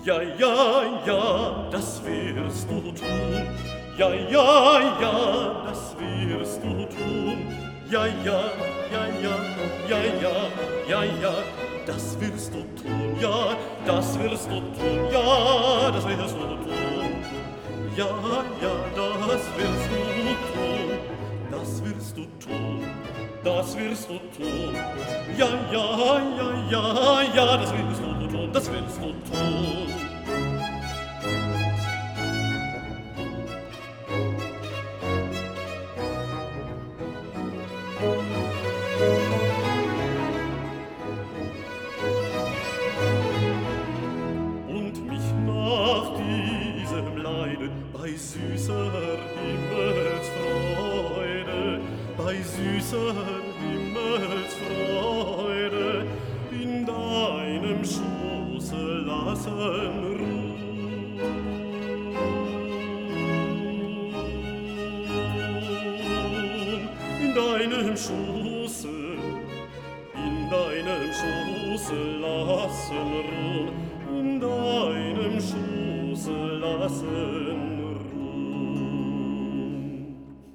Ja, ja, ja, das wirst du tun. Ja, ja, ja, das wirst du tun. Ja, ja, ja, ja, ja, ja, ja, ja, das wirst du tun. Ja, das wirst du tun. Ja, das wirst du tun. Ja, ja, das wirst du tun. Das wirst du tun. Das wirst du tun. Ja, ja, ja, ja, ja, das wirst du tun. Das wirst du tun. Und mich nach diesem Leiden bei süßer Himmelsfreude, bei süßer Himmelsfreude in deinem Schoße lassen ruhen. In deinem Schoße, in deinem Schoße lassen ruhen, in deinem Schoße lassen ruhen.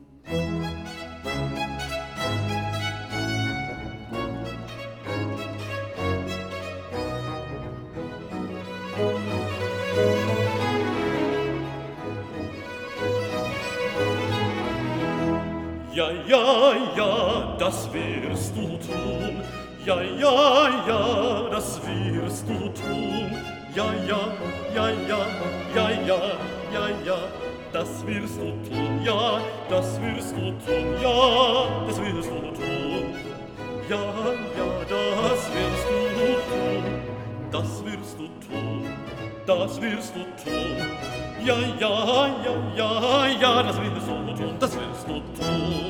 Ja, ja, ja, das wirst du tun. Ja, ja, ja, das wirst du tun. Ja, ja, ja, ja, ja, ja, ja, ja, das wirst du tun. Ja, das wirst du tun. Ja, das wirst du tun. Ja, ja, das wirst du tun. Das wirst du tun. Das wirst du tun. Ja, ja, ja, ja, ja, das wirst du tun. Das wirst du tun.